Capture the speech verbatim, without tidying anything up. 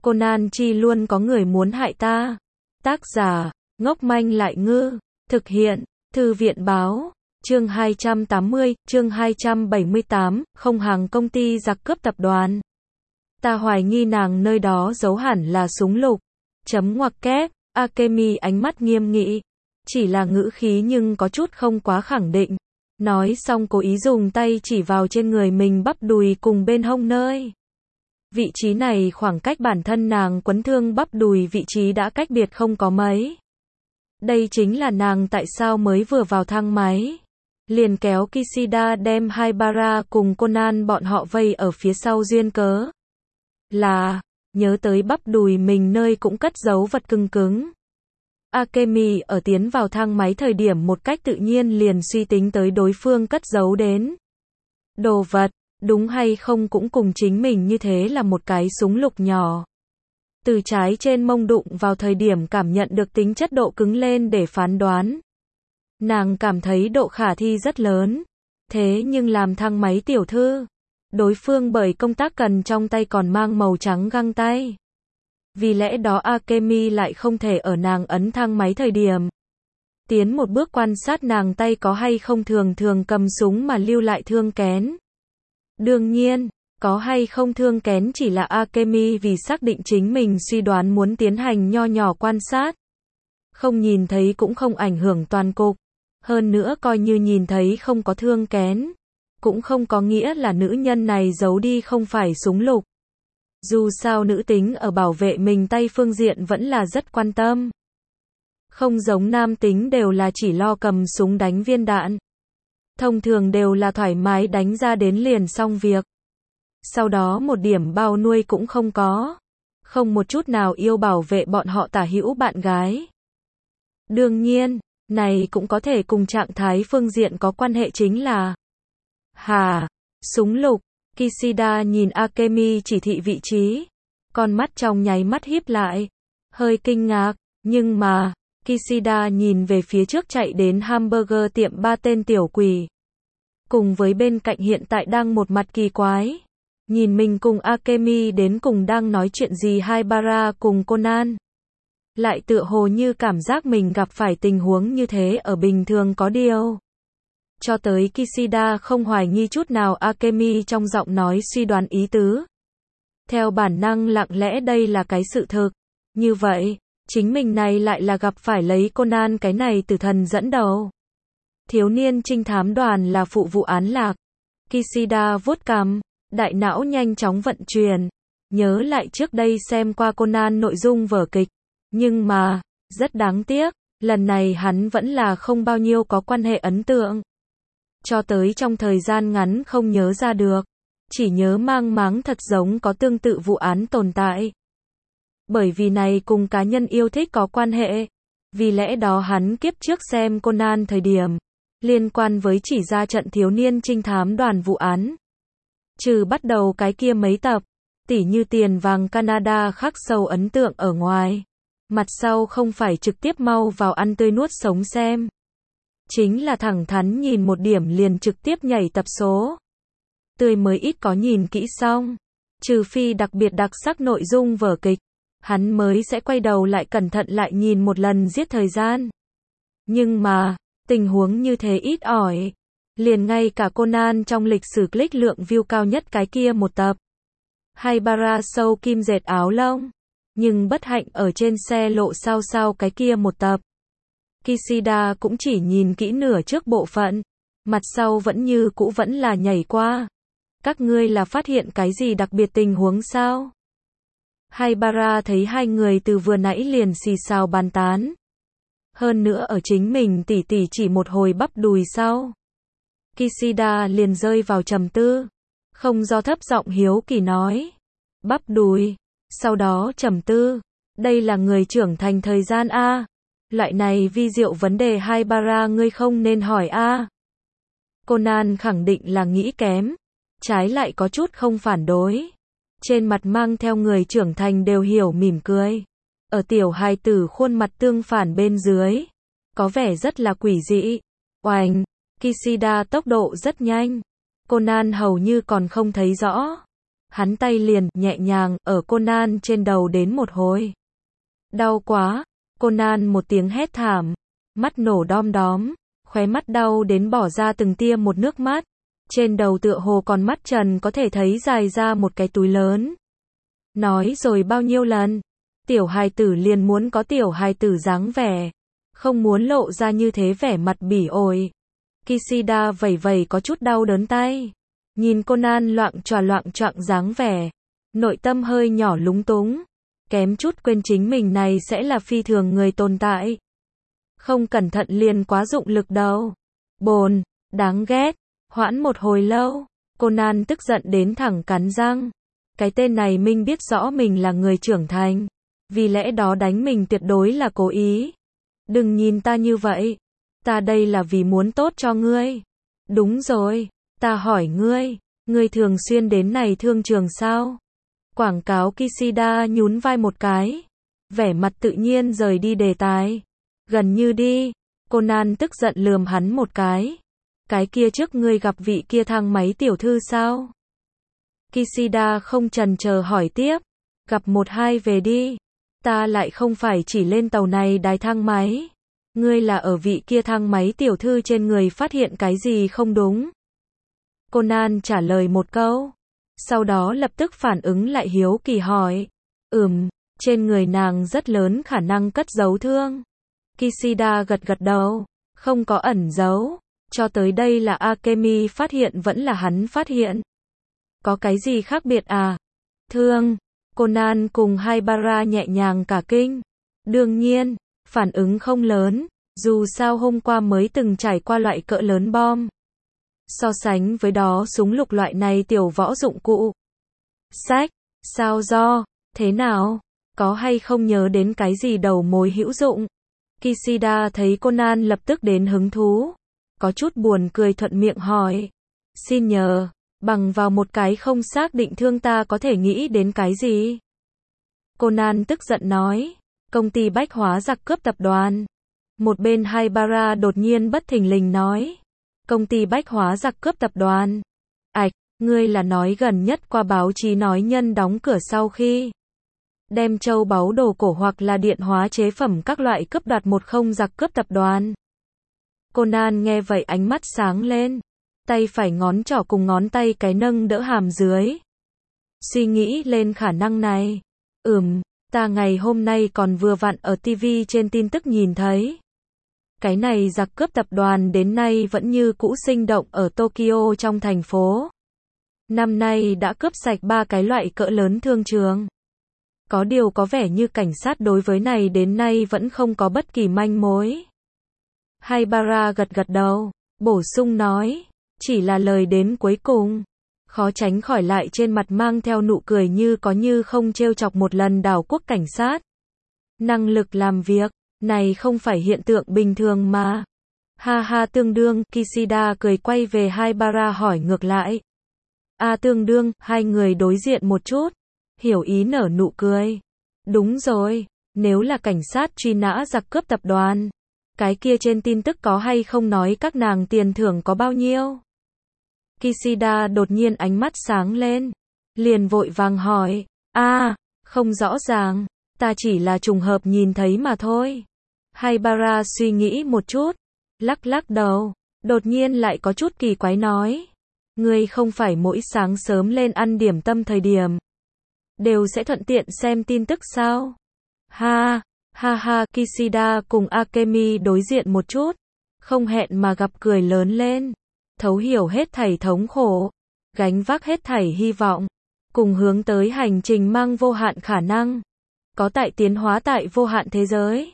Conan chi luôn có người muốn hại ta. Tác giả, ngốc manh lại ngư. Thực hiện, Thư viện báo. Chương hai trăm tám mươi, chương hai trăm bảy mươi tám, không hàng công ty giặc cướp tập đoàn. Ta hoài nghi nàng nơi đó giấu hẳn là súng lục. Chấm ngoặc kép, Akemi ánh mắt nghiêm nghị. Chỉ là ngữ khí nhưng có chút không quá khẳng định. Nói xong cố ý dùng tay chỉ vào trên người mình bắp đùi cùng bên hông nơi. Vị trí này khoảng cách bản thân nàng quấn thương bắp đùi vị trí đã cách biệt không có mấy. Đây chính là nàng tại sao mới vừa vào thang máy. Liền kéo Kishida đem Haibara cùng Conan bọn họ vây ở phía sau duyên cớ. Là, nhớ tới bắp đùi mình nơi cũng cất giấu vật cứng cứng. Akemi ở tiến vào thang máy thời điểm một cách tự nhiên liền suy tính tới đối phương cất giấu đến. Đồ vật, đúng hay không cũng cùng chính mình như thế là một cái súng lục nhỏ. Từ trái trên mông đụng vào thời điểm cảm nhận được tính chất độ cứng lên để phán đoán. Nàng cảm thấy độ khả thi rất lớn. Thế nhưng làm thang máy tiểu thư, đối phương bởi công tác cần trong tay còn mang màu trắng găng tay. Vì lẽ đó Akemi lại không thể ở nàng ấn thang máy thời điểm tiến một bước quan sát nàng tay có hay không thường thường cầm súng mà lưu lại thương kén. Đương nhiên, có hay không thương kén chỉ là Akemi vì xác định chính mình suy đoán muốn tiến hành nho nhỏ quan sát. Không nhìn thấy cũng không ảnh hưởng toàn cục. Hơn nữa coi như nhìn thấy không có thương kén, cũng không có nghĩa là nữ nhân này giấu đi không phải súng lục. Dù sao nữ tính ở bảo vệ mình tay phương diện vẫn là rất quan tâm. Không giống nam tính đều là chỉ lo cầm súng đánh viên đạn. Thông thường đều là thoải mái đánh ra đến liền xong việc. Sau đó một điểm bao nuôi cũng không có. Không một chút nào yêu bảo vệ bọn họ tả hữu bạn gái. Đương nhiên, này cũng có thể cùng trạng thái phương diện có quan hệ chính là Hà, súng lục. Kishida nhìn Akemi chỉ thị vị trí. Con mắt trong nháy mắt híp lại. Hơi kinh ngạc, nhưng mà, Kishida nhìn về phía trước chạy đến hamburger tiệm ba tên tiểu quỷ. Cùng với bên cạnh hiện tại đang một mặt kỳ quái. Nhìn mình cùng Akemi đến cùng đang nói chuyện gì Haibara cùng Conan. Lại tựa hồ như cảm giác mình gặp phải tình huống như thế ở bình thường có điều. Cho tới Kishida không hoài nghi chút nào Akemi trong giọng nói suy đoán ý tứ. Theo bản năng lặng lẽ đây là cái sự thực. Như vậy, chính mình này lại là gặp phải lấy Conan cái này tử thần dẫn đầu. Thiếu niên trinh thám đoàn là phụ vụ án lạc. Kishida vuốt cằm, đại não nhanh chóng vận chuyển. Nhớ lại trước đây xem qua Conan nội dung vở kịch. Nhưng mà, rất đáng tiếc, lần này hắn vẫn là không bao nhiêu có quan hệ ấn tượng. Cho tới trong thời gian ngắn không nhớ ra được. Chỉ nhớ mang máng thật giống có tương tự vụ án tồn tại. Bởi vì này cùng cá nhân yêu thích có quan hệ. Vì lẽ đó hắn kiếp trước xem Conan thời điểm liên quan với chỉ ra trận thiếu niên trinh thám đoàn vụ án. Trừ bắt đầu cái kia mấy tập, tỉ như tiền vàng Canada khắc sâu ấn tượng ở ngoài. Mặt sau không phải trực tiếp mau vào ăn tươi nuốt sống xem. Chính là thẳng thắn nhìn một điểm liền trực tiếp nhảy tập số. Tươi mới ít có nhìn kỹ xong. Trừ phi đặc biệt đặc sắc nội dung vở kịch. Hắn mới sẽ quay đầu lại cẩn thận lại nhìn một lần giết thời gian. Nhưng mà, tình huống như thế ít ỏi. Liền ngay cả Conan trong lịch sử click lượng view cao nhất cái kia một tập. Haibara sâu kim dệt áo lông. Nhưng bất hạnh ở trên xe lộ sao sao cái kia một tập. Kishida cũng chỉ nhìn kỹ nửa trước bộ phận. Mặt sau vẫn như cũ vẫn là nhảy qua. Các ngươi là phát hiện cái gì đặc biệt tình huống sao? Haibara thấy hai người từ vừa nãy liền xì xào bàn tán. Hơn nữa ở chính mình tỉ tỉ chỉ một hồi bắp đùi sau. Kishida liền rơi vào trầm tư. Không do thấp giọng hiếu kỳ nói. Bắp đùi. Sau đó trầm tư. Đây là người trưởng thành thời gian A. Loại này vi diệu vấn đề Haibara ngươi không nên hỏi A. Conan khẳng định là nghĩ kém. Trái lại có chút không phản đối. Trên mặt mang theo người trưởng thành đều hiểu mỉm cười. Ở tiểu hài tử khuôn mặt tương phản bên dưới. Có vẻ rất là quỷ dị. Oành. Kishida tốc độ rất nhanh. Conan hầu như còn không thấy rõ. hắn tay liền nhẹ nhàng ở Conan trên đầu đến một hồi. Đau quá, Conan một tiếng hét thảm, mắt nổ đom đóm, khóe mắt đau đến bỏ ra từng tia một nước mắt. Trên đầu tựa hồ còn mắt trần có thể thấy dài ra một cái túi lớn. Nói rồi bao nhiêu lần, tiểu hài tử liền muốn có tiểu hài tử dáng vẻ, không muốn lộ ra như thế vẻ mặt bỉ ổi. Kishida vẩy vẩy có chút đau đớn tay, nhìn Conan loạng choạng loạng choạng dáng vẻ, nội tâm hơi nhỏ lúng túng, kém chút quên chính mình này sẽ là phi thường người tồn tại. Không cẩn thận liền quá dụng lực đâu. Bồn, đáng ghét. Hoãn một hồi lâu, Conan tức giận đến thẳng cắn răng. Cái tên này minh biết rõ mình là người trưởng thành, vì lẽ đó đánh mình tuyệt đối là cố ý. Đừng nhìn ta như vậy, ta đây là vì muốn tốt cho ngươi. Đúng rồi, ta hỏi ngươi, ngươi thường xuyên đến này thương trường sao? Quảng cáo Kishida nhún vai một cái, vẻ mặt tự nhiên rời đi đề tài. Gần như đi, Conan tức giận lườm hắn một cái. Cái kia trước ngươi gặp vị kia thang máy tiểu thư sao? Kishida không chần chờ hỏi tiếp. Gặp một hai về đi. Ta lại không phải chỉ lên tàu này đài thang máy. Ngươi là ở vị kia thang máy tiểu thư trên người phát hiện cái gì không đúng? Conan trả lời một câu. Sau đó lập tức phản ứng lại hiếu kỳ hỏi. Ừm, trên người nàng rất lớn khả năng cất giấu thương. Kishida gật gật đầu. Không có ẩn giấu. Cho tới đây là Akemi phát hiện vẫn là hắn phát hiện. Có cái gì khác biệt à? Thương. Conan cùng Haibara nhẹ nhàng cả kinh. Đương nhiên, phản ứng không lớn, dù sao hôm qua mới từng trải qua loại cỡ lớn bom. So sánh với đó súng lục loại này tiểu võ dụng cụ. Sách, sao do, thế nào? Có hay không nhớ đến cái gì đầu mối hữu dụng? Kishida thấy Conan lập tức đến hứng thú. Có chút buồn cười thuận miệng hỏi. Xin nhờ, bằng vào một cái không xác định thương ta có thể nghĩ đến cái gì? Conan tức giận nói. Công ty bách hóa giặc cướp tập đoàn. Một bên Haibara đột nhiên bất thình lình nói. Công ty bách hóa giặc cướp tập đoàn. Ảch, ngươi là nói gần nhất qua báo chí nói nhân đóng cửa sau khi đem châu báu đồ cổ hoặc là điện hóa chế phẩm các loại cướp đoạt một không giặc cướp tập đoàn. Conan nghe vậy ánh mắt sáng lên, tay phải ngón trỏ cùng ngón tay cái nâng đỡ hàm dưới. Suy nghĩ lên khả năng này. Ừm, ta ngày hôm nay còn vừa vặn ở ti vi trên tin tức nhìn thấy. Cái này giặc cướp tập đoàn đến nay vẫn như cũ sinh động ở Tokyo trong thành phố. Năm nay đã cướp sạch ba cái loại cỡ lớn thương trường. Có điều có vẻ như cảnh sát đối với này đến nay vẫn không có bất kỳ manh mối. Haibara gật gật đầu, bổ sung nói, chỉ là lời đến cuối cùng, khó tránh khỏi lại trên mặt mang theo nụ cười như có như không trêu chọc một lần đảo quốc cảnh sát. Năng lực làm việc, này không phải hiện tượng bình thường mà. Ha ha tương đương, Kishida cười quay về Haibara hỏi ngược lại. À tương đương, hai người đối diện một chút, hiểu ý nở nụ cười. Đúng rồi, nếu là cảnh sát truy nã giặc cướp tập đoàn, cái kia trên tin tức có hay không nói các nàng tiền thưởng có bao nhiêu? Kishida đột nhiên ánh mắt sáng lên, liền vội vàng hỏi, a, à, không rõ ràng, ta chỉ là trùng hợp nhìn thấy mà thôi. Haibara suy nghĩ một chút, lắc lắc đầu, đột nhiên lại có chút kỳ quái nói, ngươi không phải mỗi sáng sớm lên ăn điểm tâm thời điểm đều sẽ thuận tiện xem tin tức sao? Ha, ha ha, Kishida cùng Akemi đối diện một chút, không hẹn mà gặp cười lớn lên, thấu hiểu hết thảy thống khổ, gánh vác hết thảy hy vọng, cùng hướng tới hành trình mang vô hạn khả năng, có tại tiến hóa tại vô hạn thế giới.